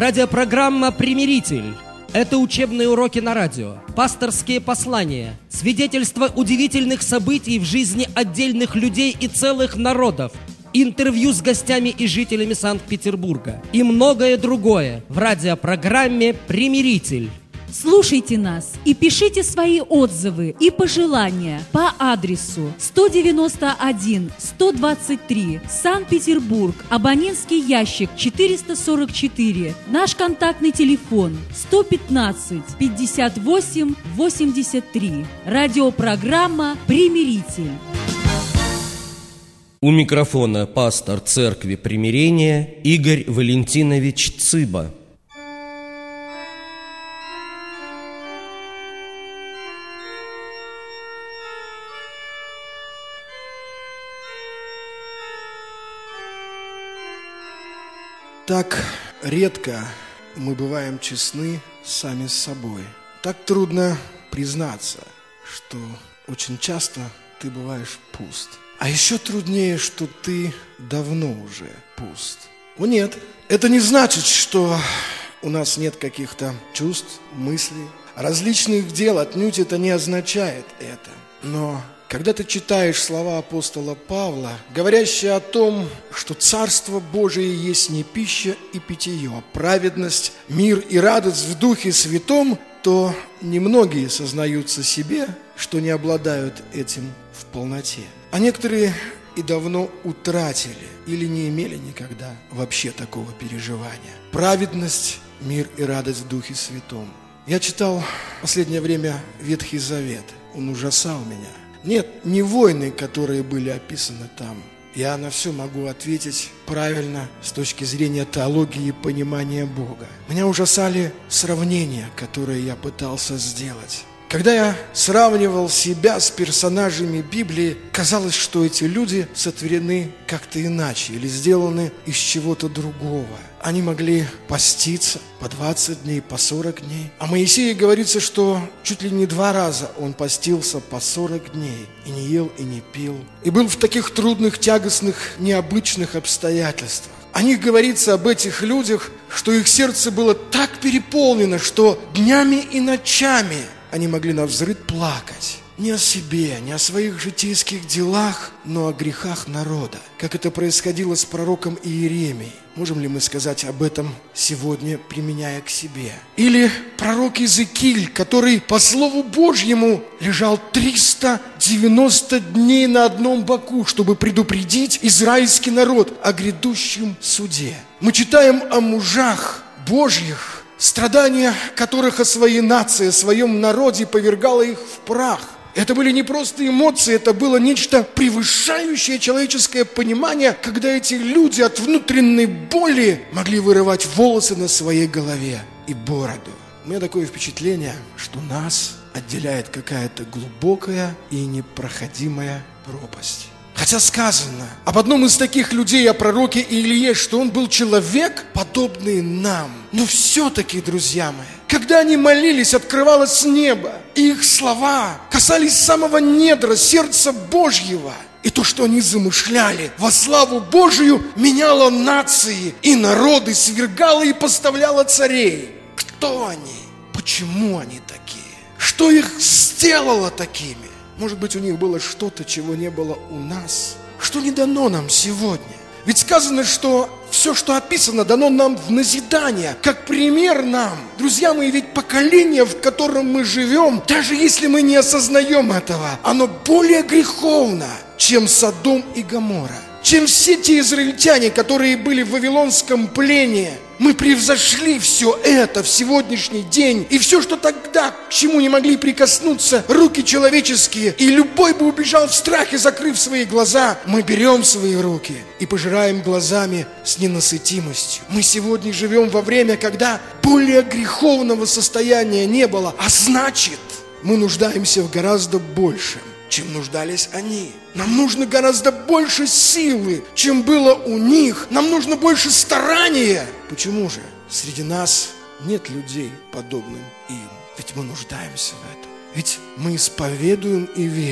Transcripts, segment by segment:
Радиопрограмма «Примиритель». Это учебные уроки на радио, пасторские послания, свидетельства удивительных событий в жизни отдельных людей и целых народов, интервью с гостями и жителями Санкт-Петербурга и многое другое в радиопрограмме «Примиритель». Слушайте нас и пишите свои отзывы и пожелания по адресу 191-123, Санкт-Петербург, абонентский ящик 444, наш контактный телефон 115-58-83. Радиопрограмма «Примиритель». У микрофона пастор церкви Примирения Игорь Валентинович Цыба. Так редко мы бываем честны сами с собой. Так трудно признаться, что очень часто ты бываешь пуст. А еще труднее, что ты давно уже пуст. О нет, это не значит, что у нас нет каких-то чувств, мыслей, различных дел. Отнюдь это не означает это. Но когда ты читаешь слова апостола Павла, говорящие о том, что Царство Божие есть не пища и питье, а праведность, мир и радость в Духе Святом, то немногие сознаются себе, что не обладают этим в полноте. А некоторые и давно утратили или не имели никогда вообще такого переживания. Праведность, мир и радость в Духе Святом. Я читал в последнее время Ветхий Завет. Он ужасал меня. Нет, не войны, которые были описаны там. Я на все могу ответить правильно с точки зрения теологии и понимания Бога. Меня ужасали сравнения, которые я пытался сделать. Когда я сравнивал себя с персонажами Библии, казалось, что эти люди сотворены как-то иначе или сделаны из чего-то другого. Они могли поститься по 20 дней, по 40 дней. О Моисее говорится, что чуть ли не 2 раза он постился по 40 дней и не ел, и не пил. И был в таких трудных, тягостных, необычных обстоятельствах. О них говорится, об этих людях, что их сердце было так переполнено, что днями и ночами они могли навзрыд плакать. Не о себе, не о своих житейских делах, но о грехах народа. Как это происходило с пророком Иеремией. Можем ли мы сказать об этом сегодня, применяя к себе? Или пророк Иезекииль, который по Слову Божьему лежал 390 дней на одном боку, чтобы предупредить израильский народ о грядущем суде. Мы читаем о мужах Божьих, страдания которых о своей нации, о своем народе повергало их в прах. Это были не просто эмоции, это было нечто превышающее человеческое понимание, когда эти люди от внутренней боли могли вырывать волосы на своей голове и бороду. У меня такое впечатление, что нас отделяет какая-то глубокая и непроходимая пропасть. Хотя сказано об одном из таких людей, о пророке Илие, что он был человек, подобный нам. Но все-таки, друзья мои, когда они молились, открывалось небо, и их слова касались самого недра, сердца Божьего. И то, что они замышляли во славу Божию, меняло нации и народы, свергало и поставляло царей. Кто они? Почему они такие? Что их сделало такими? Может быть, у них было что-то, чего не было у нас, что не дано нам сегодня. Ведь сказано, что все, что описано, дано нам в назидание, как пример нам. Друзья мои, ведь поколение, в котором мы живем, даже если мы не осознаем этого, оно более греховно, чем Содом и Гоморра, чем все те израильтяне, которые были в вавилонском плене. Мы превзошли все это в сегодняшний день. И все, что тогда, к чему не могли прикоснуться руки человеческие, и любой бы убежал в страхе, закрыв свои глаза, мы берем свои руки и пожираем глазами с ненасытимостью. Мы сегодня живем во время, когда более греховного состояния не было, а значит, мы нуждаемся в гораздо большем, чем нуждались они. Нам нужно гораздо больше силы, чем было у них. Нам нужно больше старания. Почему же среди нас нет людей, подобным им? Ведь мы нуждаемся в этом. Ведь мы исповедуем и верим,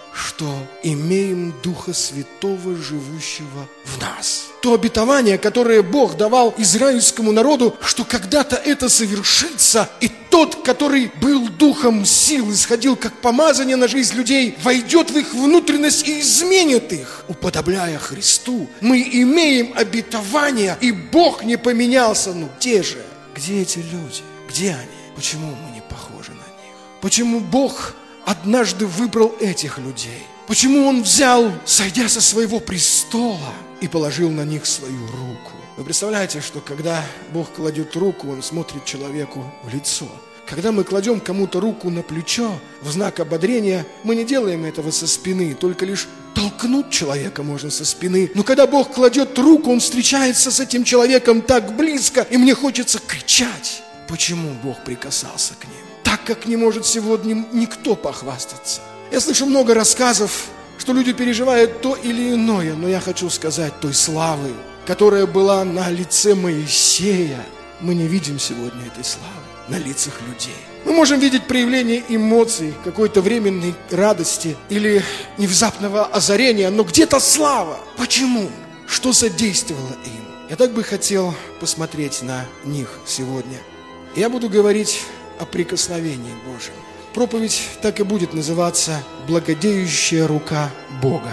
что имеем Духа Святого, живущего в нас. То обетование, которое Бог давал израильскому народу, что когда-то это совершится, и тот, который был духом сил, исходил как помазание на жизнь людей, войдет в их внутренность и изменит их, уподобляя Христу. Мы имеем обетование, и Бог не поменялся. Ну где же? Где эти люди? Где они? Почему мы не похожи на них? Почему Бог однажды выбрал этих людей? Почему Он взял, сойдя со своего престола, и положил на них свою руку? Вы представляете, что когда Бог кладет руку, Он смотрит человеку в лицо. Когда мы кладем кому-то руку на плечо в знак ободрения, мы не делаем этого со спины, только лишь толкнуть человека можно со спины. Но когда Бог кладет руку, Он встречается с этим человеком так близко, и мне хочется кричать. Почему Бог прикасался к ним? Так, как не может сегодня никто похвастаться. Я слышу много рассказов, что люди переживают то или иное, но я хочу сказать, той славы, которая была на лице Моисея, мы не видим сегодня этой славы на лицах людей. Мы можем видеть проявление эмоций, какой-то временной радости или внезапного озарения, но где-то слава. Почему? Что содействовало им? Я так бы хотел посмотреть на них сегодня. Я буду говорить о прикосновении Божьем. Проповедь так и будет называться «Благодеющая рука Бога».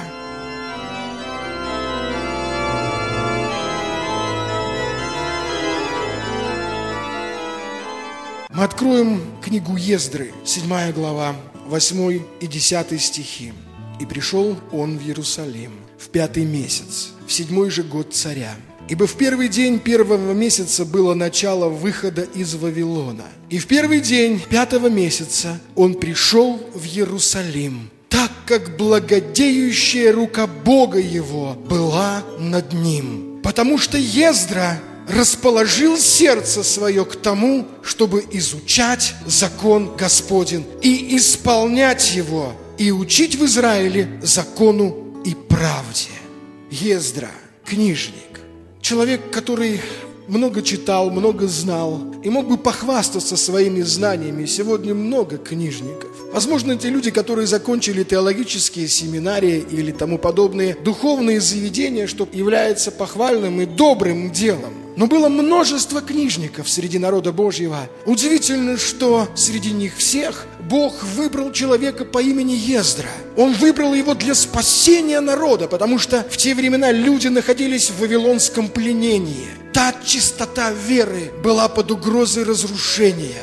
Мы откроем книгу Ездры, 7 глава, 8 и 10 стихи. «И пришел он в Иерусалим в 5-й месяц, в 7-й же год царя. Ибо в 1-й день 1-го месяца было начало выхода из Вавилона. И в 1-й день 5-го месяца он пришел в Иерусалим, так как благодеющая рука Бога его была над ним. Потому что Ездра расположил сердце свое к тому, чтобы изучать закон Господень и исполнять его, и учить в Израиле закону и правде». Ездра, книжник, человек, который много читал, много знал и мог бы похвастаться своими знаниями. Сегодня много книжников. Возможно, это люди, которые закончили теологические семинарии или тому подобные духовные заведения, что является похвальным и добрым делом. Но было множество книжников среди народа Божьего. Удивительно, что среди них всех Бог выбрал человека по имени Ездра. Он выбрал его для спасения народа, потому что в те времена люди находились в вавилонском пленении. Та чистота веры была под угрозой разрушения.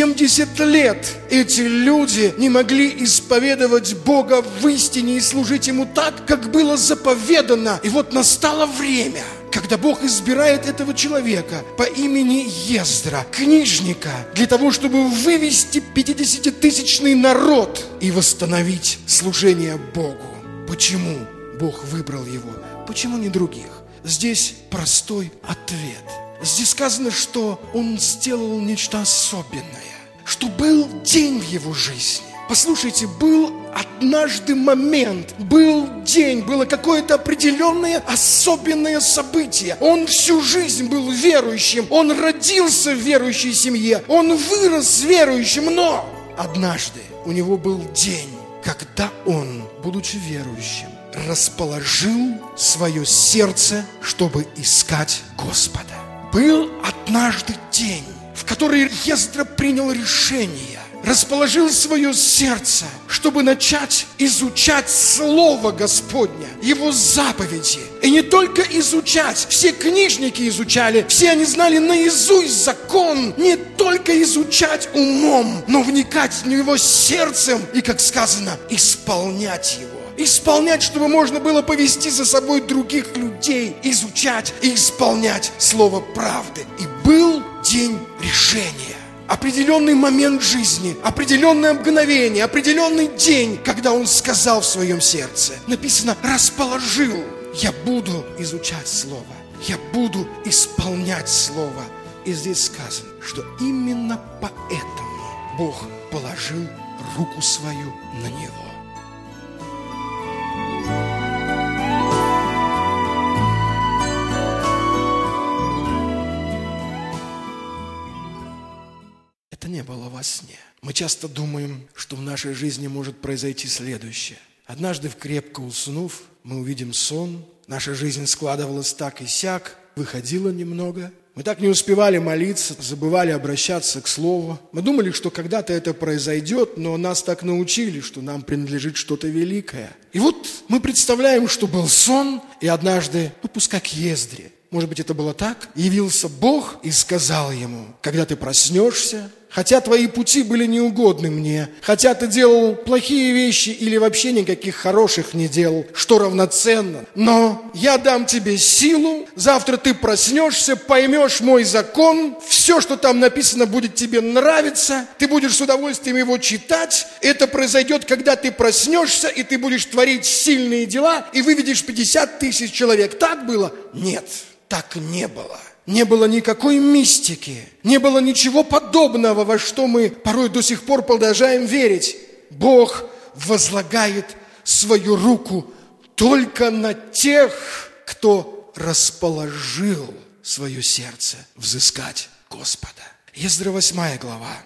70 лет эти люди не могли исповедовать Бога в истине и служить Ему так, как было заповедано. И вот настало время, когда Бог избирает этого человека по имени Ездра, книжника, для того, чтобы вывести 50-тысячный народ и восстановить служение Богу. Почему Бог выбрал его? Почему не других? Здесь простой ответ. Здесь сказано, что он сделал нечто особенное, что был день в его жизни. Послушайте, был однажды момент, был день, было какое-то определенное особенное событие. Он всю жизнь был верующим, он родился в верующей семье, он вырос верующим, но однажды у него был день, когда он, будучи верующим, расположил свое сердце, чтобы искать Господа. Был однажды день, в который Ездра принял решение, расположил свое сердце, чтобы начать изучать Слово Господня, Его заповеди. И не только изучать, все книжники изучали, все они знали наизусть закон, не только изучать умом, но вникать в него сердцем и, как сказано, исполнять его. Исполнять, чтобы можно было повести за собой других людей, изучать и исполнять Слово правды. И был день решения. Определенный момент жизни, определенное мгновение, определенный день, когда он сказал в своем сердце. Написано, расположил. Я буду изучать Слово. Я буду исполнять Слово. И здесь сказано, что именно поэтому Бог положил руку свою на него. Это не было во сне. Мы часто думаем, что в нашей жизни может произойти следующее. Однажды, крепко уснув, мы увидим сон. Наша жизнь складывалась так и сяк, выходила немного. Мы так не успевали молиться, забывали обращаться к Слову. Мы думали, что когда-то это произойдет, но нас так научили, что нам принадлежит что-то великое. И вот мы представляем, что был сон, и однажды, пускай к Ездре, может быть, это было так, явился Бог и сказал ему: когда ты проснешься, хотя твои пути были неугодны мне, хотя ты делал плохие вещи или вообще никаких хороших не делал, что равноценно, но я дам тебе силу, завтра ты проснешься, поймешь мой закон, все, что там написано, будет тебе нравиться, ты будешь с удовольствием его читать, это произойдет, когда ты проснешься, и ты будешь творить сильные дела, и выведешь 50 тысяч человек. Так было? Нет, так не было. Не было никакой мистики, не было ничего подобного, во что мы порой до сих пор продолжаем верить. Бог возлагает свою руку только на тех, кто расположил свое сердце взыскать Господа. Ездра 8 глава,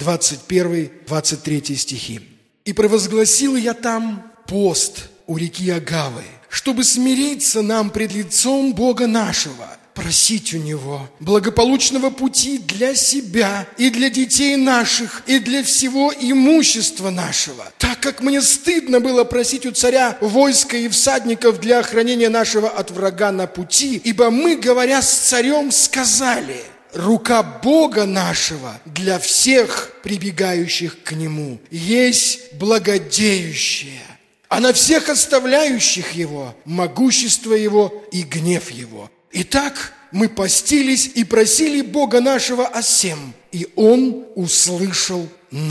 21-23 стихи. «И провозгласил я там пост у реки Агавы, чтобы смириться нам пред лицом Бога нашего, просить у Него благополучного пути для себя и для детей наших, и для всего имущества нашего. Так как мне стыдно было просить у царя войска и всадников для охранения нашего от врага на пути, ибо мы, говоря с царем, сказали: рука Бога нашего для всех прибегающих к Нему есть благодеющая, а на всех оставляющих Его могущество Его и гнев Его. Итак, мы постились и просили Бога нашего о сем, и Он услышал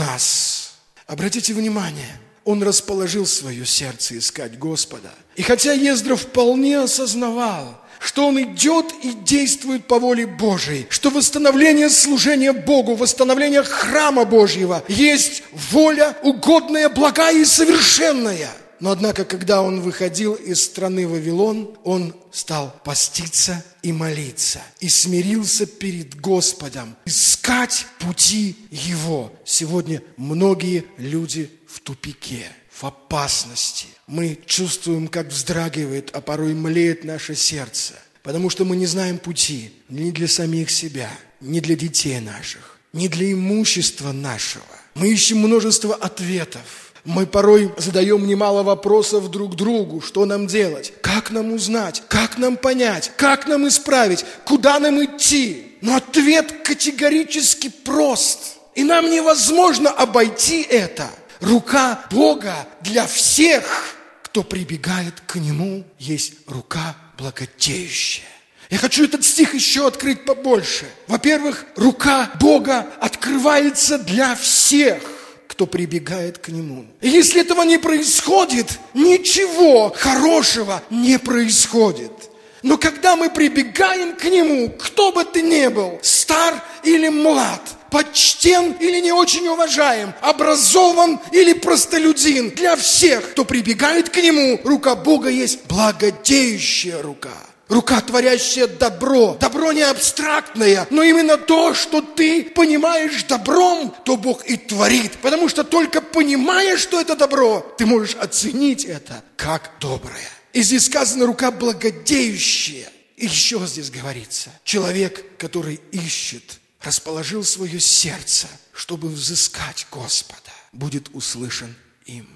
нас». Обратите внимание, он расположил свое сердце искать Господа. И хотя Ездра вполне осознавал, что он идет и действует по воле Божией, что восстановление служения Богу, восстановление храма Божьего есть воля угодная, благая и совершенная. Но однако, когда он выходил из страны Вавилон, он стал поститься и молиться, и смирился перед Господом, искать пути Его. Сегодня многие люди в тупике, в опасности. Мы чувствуем, как вздрагивает, а порой млеет наше сердце, потому что мы не знаем пути ни для самих себя, ни для детей наших, ни для имущества нашего. Мы ищем множество ответов. Мы порой задаем немало вопросов друг другу, что нам делать, как нам узнать, как нам понять, как нам исправить, куда нам идти. Но ответ категорически прост, и нам невозможно обойти это. Рука Бога для всех, кто прибегает к Нему, есть рука благодеющая. Я хочу этот стих еще открыть побольше. Во-первых, рука Бога открывается для всех, кто прибегает к Нему. И если этого не происходит, ничего хорошего не происходит. Но когда мы прибегаем к Нему, кто бы ты ни был, стар или млад, почтен или не очень уважаем, образован или простолюдин, для всех, кто прибегает к Нему, рука Бога есть благодеющая рука. Рука, творящая добро. Добро не абстрактное, но именно то, что ты понимаешь добром, то Бог и творит. Потому что только понимая, что это добро, ты можешь оценить это как доброе. И здесь сказано рука благодеющая. И еще здесь говорится, человек, который ищет, расположил свое сердце, чтобы взыскать Господа, будет услышан им.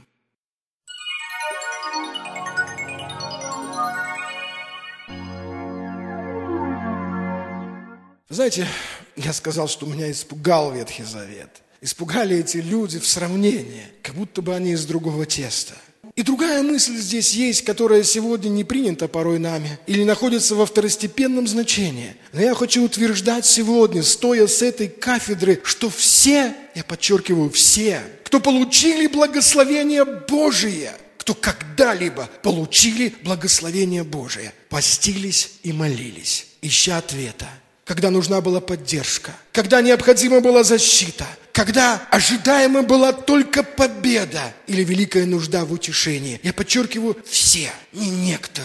Знаете, я сказал, что меня испугал Ветхий Завет. Испугали эти люди в сравнении, как будто бы они из другого теста. И другая мысль здесь есть, которая сегодня не принята порой нами или находится во второстепенном значении. Но я хочу утверждать сегодня, стоя с этой кафедры, что все, я подчеркиваю, все, кто получили благословение Божие, кто когда-либо получили благословение Божие, постились и молились, ища ответа. Когда нужна была поддержка, когда необходима была защита, когда ожидаема была только победа или великая нужда в утешении. Я подчеркиваю, все, не некоторые.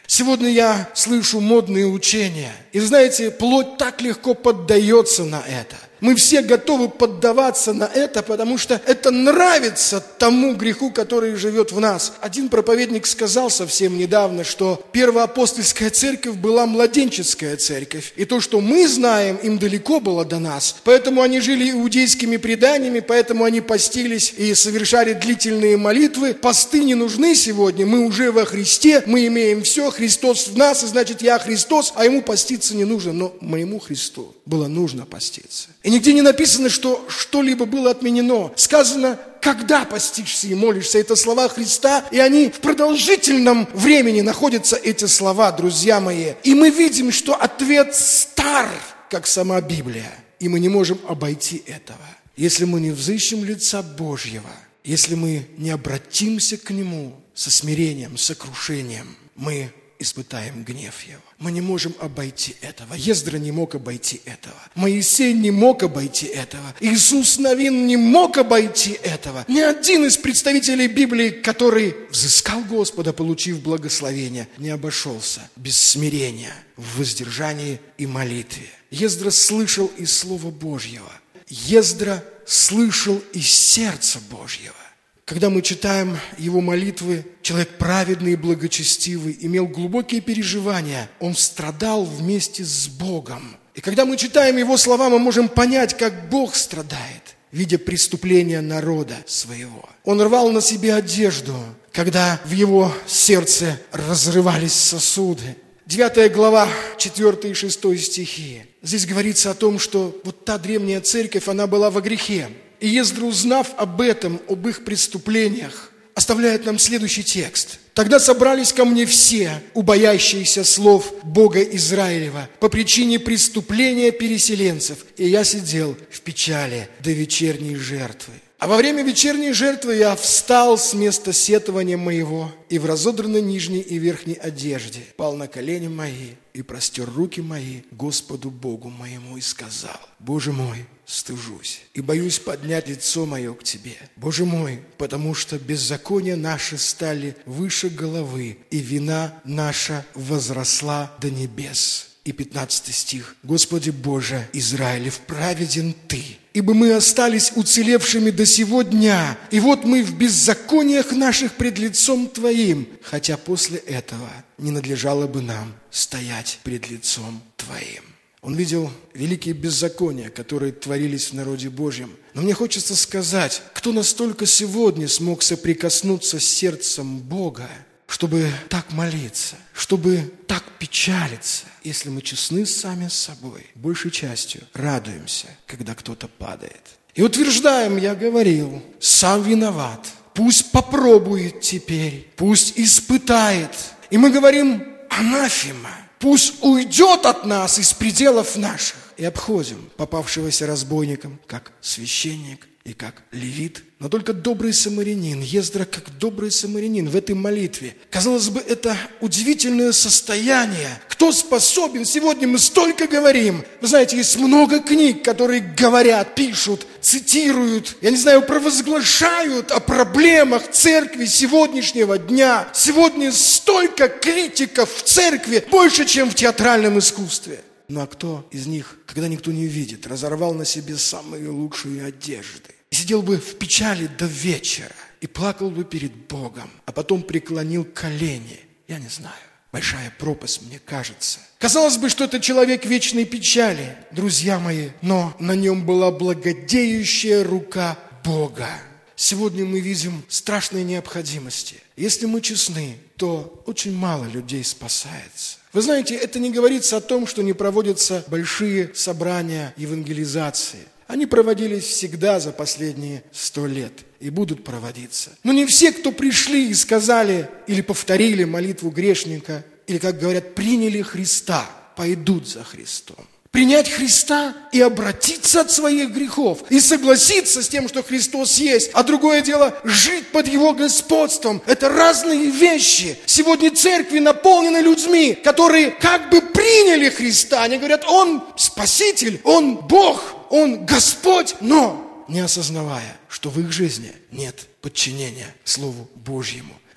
Сегодня я слышу модные учения. И знаете, плоть так легко поддается на это. Мы все готовы поддаваться на это, потому что это нравится тому греху, который живет в нас. Один проповедник сказал совсем недавно, что первоапостольская церковь была младенческая церковь. И то, что мы знаем, им далеко было до нас. Поэтому они жили иудейскими преданиями, поэтому они постились и совершали длительные молитвы. Посты не нужны сегодня, мы уже во Христе, мы имеем все, Христос в нас, и значит я Христос, а ему поститься не нужно. Но моему Христу было нужно поститься. И нигде не написано, что что-либо было отменено. Сказано, когда постишься и молишься. Это слова Христа, и они в продолжительном времени находятся, эти слова, друзья мои. И мы видим, что ответ стар, как сама Библия. И мы не можем обойти этого. Если мы не взыщем лица Божьего, если мы не обратимся к Нему со смирением, сокрушением, мы испытаем гнев Его. Мы не можем обойти этого. Ездра не мог обойти этого. Моисей не мог обойти этого. Иисус Навин не мог обойти этого. Ни один из представителей Библии, который взыскал Господа, получив благословение, не обошелся без смирения, в воздержании и молитве. Ездра слышал из Слова Божьего. Ездра слышал из сердца Божьего. Когда мы читаем его молитвы, человек праведный и благочестивый, имел глубокие переживания. Он страдал вместе с Богом. И когда мы читаем его слова, мы можем понять, как Бог страдает, видя преступления народа своего. Он рвал на себе одежду, когда в его сердце разрывались сосуды. 9 глава, 4 и 6 стихи. Здесь говорится о том, что вот та древняя церковь, она была во грехе. И Ездра, узнав об этом, об их преступлениях, оставляет нам следующий текст. «Тогда собрались ко мне все, убоящиеся слов Бога Израилева, по причине преступления переселенцев, и я сидел в печали до вечерней жертвы. А во время вечерней жертвы я встал с места сетования моего и в разодранной нижней и верхней одежде пал на колени мои и простер руки мои Господу Богу моему и сказал: Боже мой, стыжусь и боюсь поднять лицо мое к Тебе. Боже мой, потому что беззакония наши стали выше головы, и вина наша возросла до небес». И 15 стих. «Господи Боже, Израилев, праведен Ты, ибо мы остались уцелевшими до сего дня, и вот мы в беззакониях наших пред лицом Твоим, хотя после этого не надлежало бы нам стоять пред лицом Твоим». Он видел великие беззакония, которые творились в народе Божьем. Но мне хочется сказать, кто настолько сегодня смог соприкоснуться с сердцем Бога, чтобы так молиться, чтобы так печалиться, если мы честны сами с собой, большей частью радуемся, когда кто-то падает. И утверждаем, я говорил, сам виноват, пусть попробует теперь, пусть испытает. И мы говорим, анафема, пусть уйдет от нас из пределов наших. И обходим попавшегося разбойником, как священник и как левит. Но только добрый самарянин, Ездра как добрый самарянин в этой молитве. Казалось бы, это удивительное состояние. Кто способен? Сегодня мы столько говорим. Вы знаете, есть много книг, которые говорят, пишут, цитируют, я не знаю, провозглашают о проблемах церкви сегодняшнего дня. Сегодня столько критиков в церкви, больше, чем в театральном искусстве. Ну а кто из них, когда никто не видит, разорвал на себе самые лучшие одежды? И сидел бы в печали до вечера и плакал бы перед Богом, а потом преклонил колени. Я не знаю. Большая пропасть, мне кажется. Казалось бы, что это человек вечной печали, друзья мои, но на нем была благодеющая рука Бога. Сегодня мы видим страшные необходимости. Если мы честны, то очень мало людей спасается. Вы знаете, это не говорится о том, что не проводятся большие собрания евангелизации. Они проводились всегда за последние 100 лет и будут проводиться. Но не все, кто пришли и сказали или повторили молитву грешника, или, как говорят, приняли Христа, пойдут за Христом. Принять Христа и обратиться от своих грехов, и согласиться с тем, что Христос есть. А другое дело, жить под Его господством. Это разные вещи. Сегодня церкви наполнены людьми, которые как бы приняли Христа. Они говорят, Он Спаситель, Он Бог, Он Господь, но не осознавая, что в их жизни нет подчинения Слову Божьему.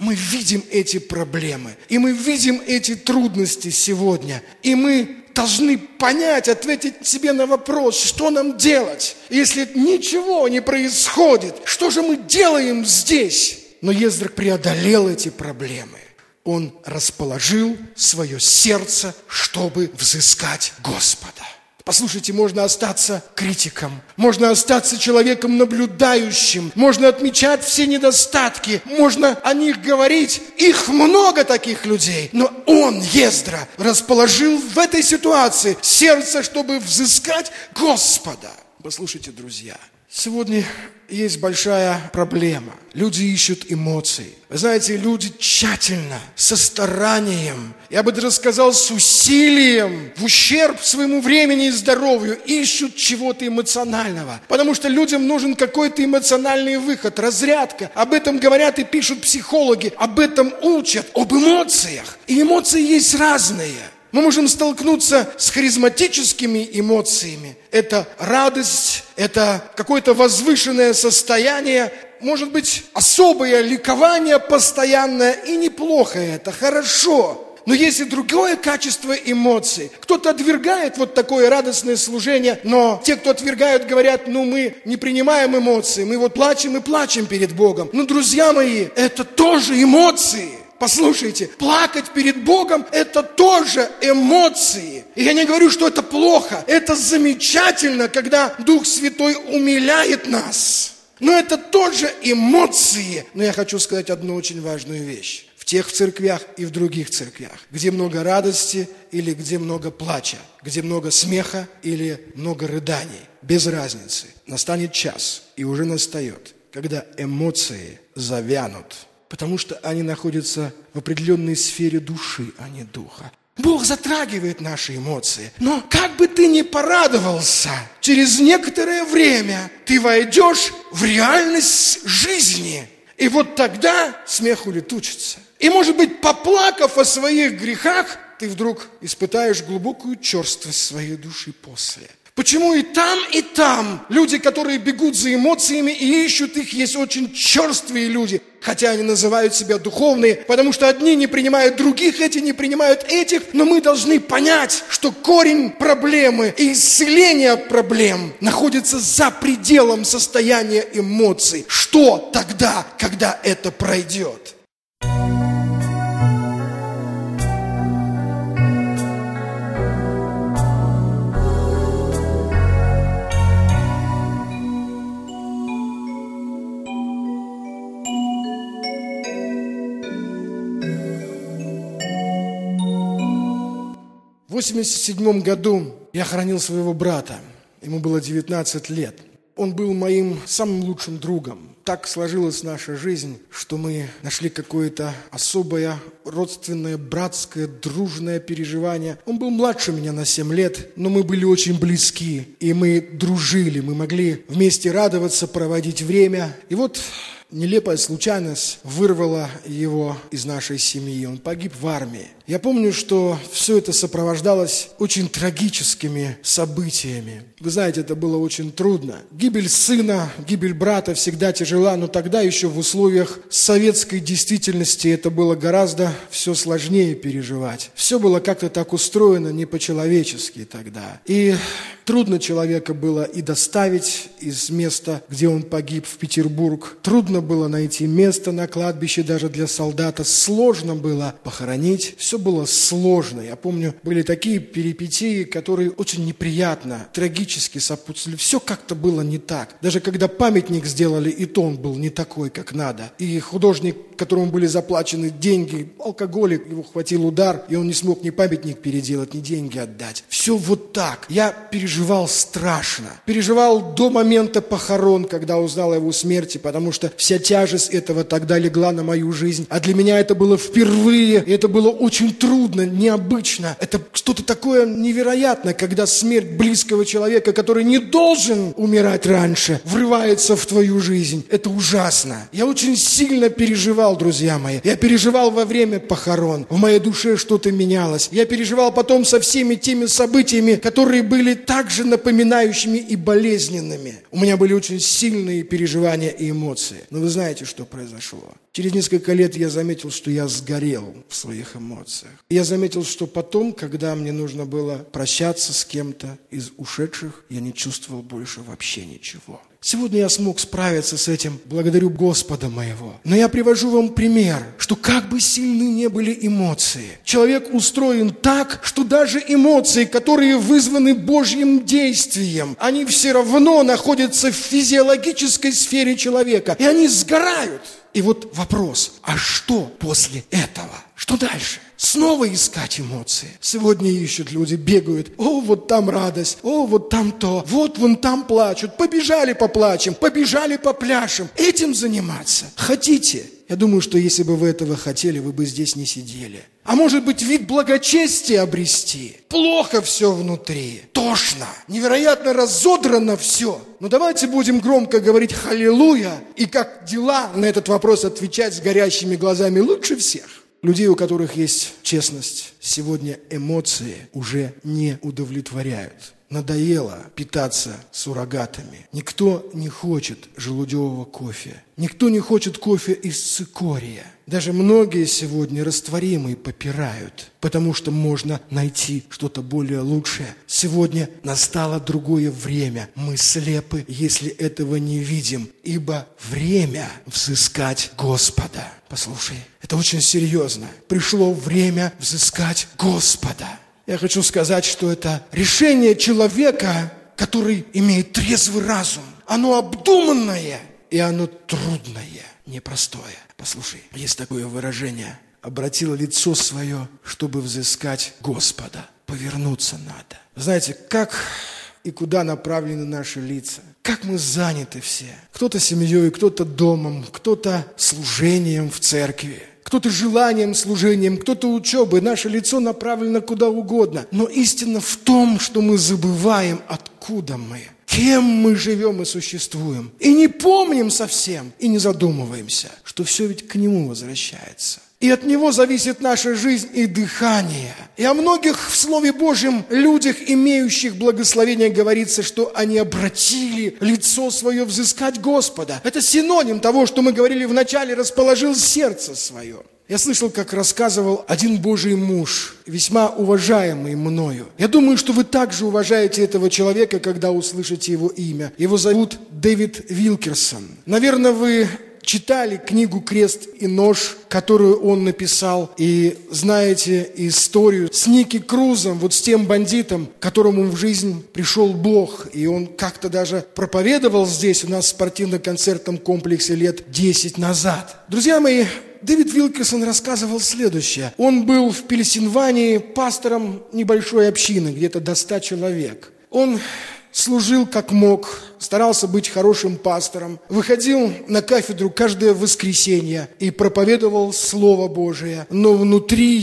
мы видим эти проблемы, и мы видим эти трудности сегодня, и мы должны понять, ответить себе на вопрос, что нам делать, если ничего не происходит, что же мы делаем здесь? Но Ездра преодолел эти проблемы. Он расположил свое сердце, чтобы взыскать Господа. Послушайте, можно остаться критиком, можно остаться человеком наблюдающим, можно отмечать все недостатки, можно о них говорить. Их много таких людей, но он, Ездра, расположил в этой ситуации сердце, чтобы взыскать Господа. Послушайте, друзья, сегодня есть большая проблема. Люди ищут эмоций. Вы знаете, люди тщательно, со старанием, я бы даже сказал, с усилием, в ущерб своему времени и здоровью, ищут чего-то эмоционального. Потому что людям нужен какой-то эмоциональный выход, разрядка. Об этом говорят и пишут психологи, об этом учат, об эмоциях. И эмоции есть разные. Мы можем столкнуться с харизматическими эмоциями. Это радость, это какое-то возвышенное состояние, может быть, особое ликование постоянное, и неплохо это, хорошо. Но есть и другое качество эмоций. Кто-то отвергает вот такое радостное служение, но те, кто отвергают, говорят, мы не принимаем эмоции, мы вот плачем и плачем перед Богом. Но, друзья мои, это тоже эмоции. Послушайте, плакать перед Богом – это тоже эмоции. И я не говорю, что это плохо. Это замечательно, когда Дух Святой умиляет нас. Но это тоже эмоции. Но я хочу сказать одну очень важную вещь. В тех церквях и в других церквях, где много радости или где много плача, где много смеха или много рыданий, без разницы. Настанет час, и уже настает, когда эмоции завянут. Потому что они находятся в определенной сфере души, а не духа. Бог затрагивает наши эмоции. Но как бы ты ни порадовался, через некоторое время ты войдешь в реальность жизни. И вот тогда смех улетучится. И, может быть, поплакав о своих грехах, ты вдруг испытаешь глубокую черствость своей души после. Почему и там люди, которые бегут за эмоциями и ищут их, есть очень черствые люди, хотя они называют себя духовные, потому что одни не принимают других, эти не принимают этих, но мы должны понять, что корень проблемы и исцеление от проблем находится за пределом состояния эмоций. Что тогда, когда это пройдет? В 1987 году я хоронил своего брата. Ему было 19 лет. Он был моим самым лучшим другом. Так сложилась наша жизнь, что мы нашли какое-то особое, родственное, братское, дружное переживание. Он был младше меня на 7 лет, но мы были очень близки. И мы дружили, мы могли вместе радоваться, проводить время. И вот нелепая случайность вырвала его из нашей семьи. Он погиб в армии. Я помню, что все это сопровождалось очень трагическими событиями. Вы знаете, это было очень трудно. Гибель сына, гибель брата всегда тяжела, но тогда еще в условиях советской действительности это было гораздо все сложнее переживать. Все было как-то так устроено не по-человечески тогда. И трудно человека было и доставить из места, где он погиб, в Петербург. Трудно было найти место на кладбище даже для солдата. Сложно было похоронить. Все было сложно. Я помню, были такие перипетии, которые очень неприятно, трагически сопутствовали. Все как-то было не так. Даже когда памятник сделали, и то он был не такой, как надо. И художник, которому были заплачены деньги, алкоголик, его хватил удар, и он не смог ни памятник переделать, ни деньги отдать. Все вот так. Я переживал страшно. Переживал до момента похорон, когда узнал о его смерти, потому что вся тяжесть этого тогда легла на мою жизнь. А для меня это было впервые, и это было очень трудно, необычно. Это что-то такое невероятное, когда смерть близкого человека, который не должен умирать раньше, врывается в твою жизнь. Это ужасно. Я очень сильно переживал, друзья мои. Я переживал во время похорон. В моей душе что-то менялось. Я переживал потом со всеми теми событиями, которые были так также напоминающими и болезненными. У меня были очень сильные переживания и эмоции. Но вы знаете, что произошло? Через несколько лет я заметил, что я сгорел в своих эмоциях. Я заметил, что потом, когда мне нужно было прощаться с кем-то из ушедших, я не чувствовал больше вообще ничего. Сегодня я смог справиться с этим, благодарю Господа моего. Но я привожу вам пример, что как бы сильны не были эмоции, человек устроен так, что даже эмоции, которые вызваны Божьим действием, они все равно находятся в физиологической сфере человека, и они сгорают. И вот вопрос, а что после этого? Что дальше? Снова искать эмоции. Сегодня ищут люди, бегают. О, вот там радость. О, вот там то. Вот вон там плачут. Побежали поплачем. Побежали попляшем. Этим заниматься. Хотите? Я думаю, что если бы вы этого хотели, вы бы здесь не сидели. А может быть, вид благочестия обрести? Плохо все внутри. Тошно. Невероятно разодрано все. Но давайте будем громко говорить «Халилуя» и как дела на этот вопрос отвечать с горящими глазами лучше всех. Людей, у которых есть честность, сегодня эмоции уже не удовлетворяют. Надоело питаться суррогатами. Никто не хочет желудевого кофе. Никто не хочет кофе из цикория. Даже многие сегодня растворимые попирают, потому что можно найти что-то более лучшее. Сегодня настало другое время. Мы слепы, если этого не видим, ибо время взыскать Господа. Послушай, это очень серьезно. Пришло время взыскать Господа. Я хочу сказать, что это решение человека, который имеет трезвый разум. Оно обдуманное, и оно трудное, непростое. Послушай, есть такое выражение: обратило лицо свое, чтобы взыскать Господа. Повернуться надо. Знаете, как и куда направлены наши лица? Как мы заняты все. Кто-то семьей, кто-то домом, кто-то служением в церкви, кто-то желанием, служением, кто-то учебой. Наше лицо направлено куда угодно. Но истина в том, что мы забываем, откуда мы, кем мы живем и существуем. И не помним совсем, и не задумываемся, что все ведь к Нему возвращается. И от Него зависит наша жизнь и дыхание. И о многих в Слове Божьем людях, имеющих благословение, говорится, что они обратили лицо свое взыскать Господа. Это синоним того, что мы говорили в начале: расположил сердце свое. Я слышал, как рассказывал один Божий муж, весьма уважаемый мною. Я думаю, что вы также уважаете этого человека, когда услышите его имя. Его зовут Дэвид Вилкерсон. Наверное, вы читали книгу «Крест и нож», которую он написал, и знаете историю с Ники Крузом, вот с тем бандитом, которому в жизнь пришел Бог, и он как-то даже проповедовал здесь у нас в спортивно-концертном комплексе лет 10 назад. Друзья мои, Дэвид Вилкерсон рассказывал следующее. Он был в Пенсильвании пастором небольшой общины, где-то до 100 человек. Он служил как мог, старался быть хорошим пастором, выходил на кафедру каждое воскресенье и проповедовал Слово Божие, но внутри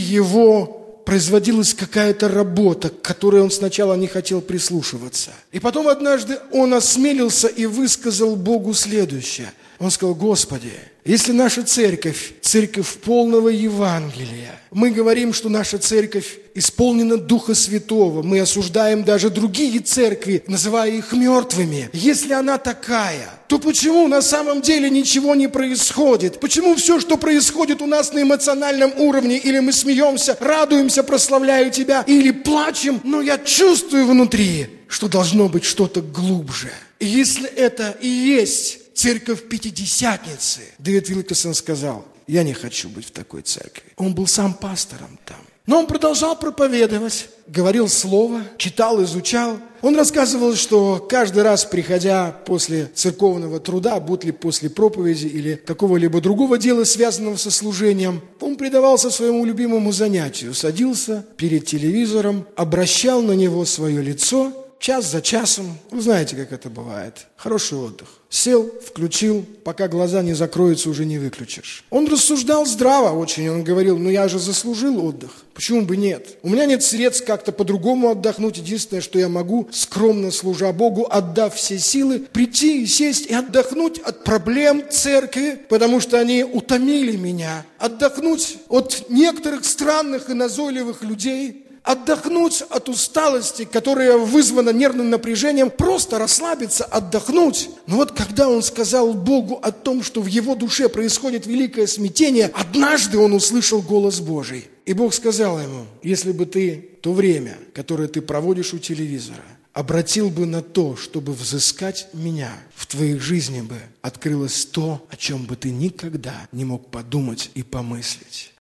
его производилась какая-то работа, к которой он сначала не хотел прислушиваться. И потом однажды он осмелился и высказал Богу следующее. Он сказал: Господи, если наша церковь, церковь полного Евангелия, мы говорим, что наша церковь исполнена Духа Святого, мы осуждаем даже другие церкви, называя их мертвыми. Если она такая, то почему на самом деле ничего не происходит? Почему все, что происходит у нас на эмоциональном уровне, или мы смеемся, радуемся, прославляю Тебя, или плачем, но я чувствую внутри, что должно быть что-то глубже. И если это и есть церковь Пятидесятницы, Дэвид Вилкерсон сказал: я не хочу быть в такой церкви. Он был сам пастором там. Но он продолжал проповедовать, говорил слово, читал, изучал. Он рассказывал, что каждый раз, приходя после церковного труда, будь ли после проповеди или какого-либо другого дела, связанного со служением, он предавался своему любимому занятию, садился перед телевизором, обращал на него свое лицо, час за часом. Вы знаете, как это бывает. Хороший отдых. Сел, включил, пока глаза не закроются, уже не выключишь. Он рассуждал здраво очень. Он говорил: я же заслужил отдых. Почему бы нет? У меня нет средств как-то по-другому отдохнуть. Единственное, что я могу, скромно служа Богу, отдав все силы, прийти и сесть и отдохнуть от проблем церкви, потому что они утомили меня. Отдохнуть от некоторых странных и назойливых людей, отдохнуть от усталости, которая вызвана нервным напряжением, просто расслабиться, отдохнуть. Но вот когда он сказал Богу о том, что в его душе происходит великое смятение, однажды он услышал голос Божий. И Бог сказал ему: если бы ты то время, которое ты проводишь у телевизора, обратил бы на то, чтобы взыскать меня, в твоей жизни бы открылось то, о чем бы ты никогда не мог подумать и помыслить.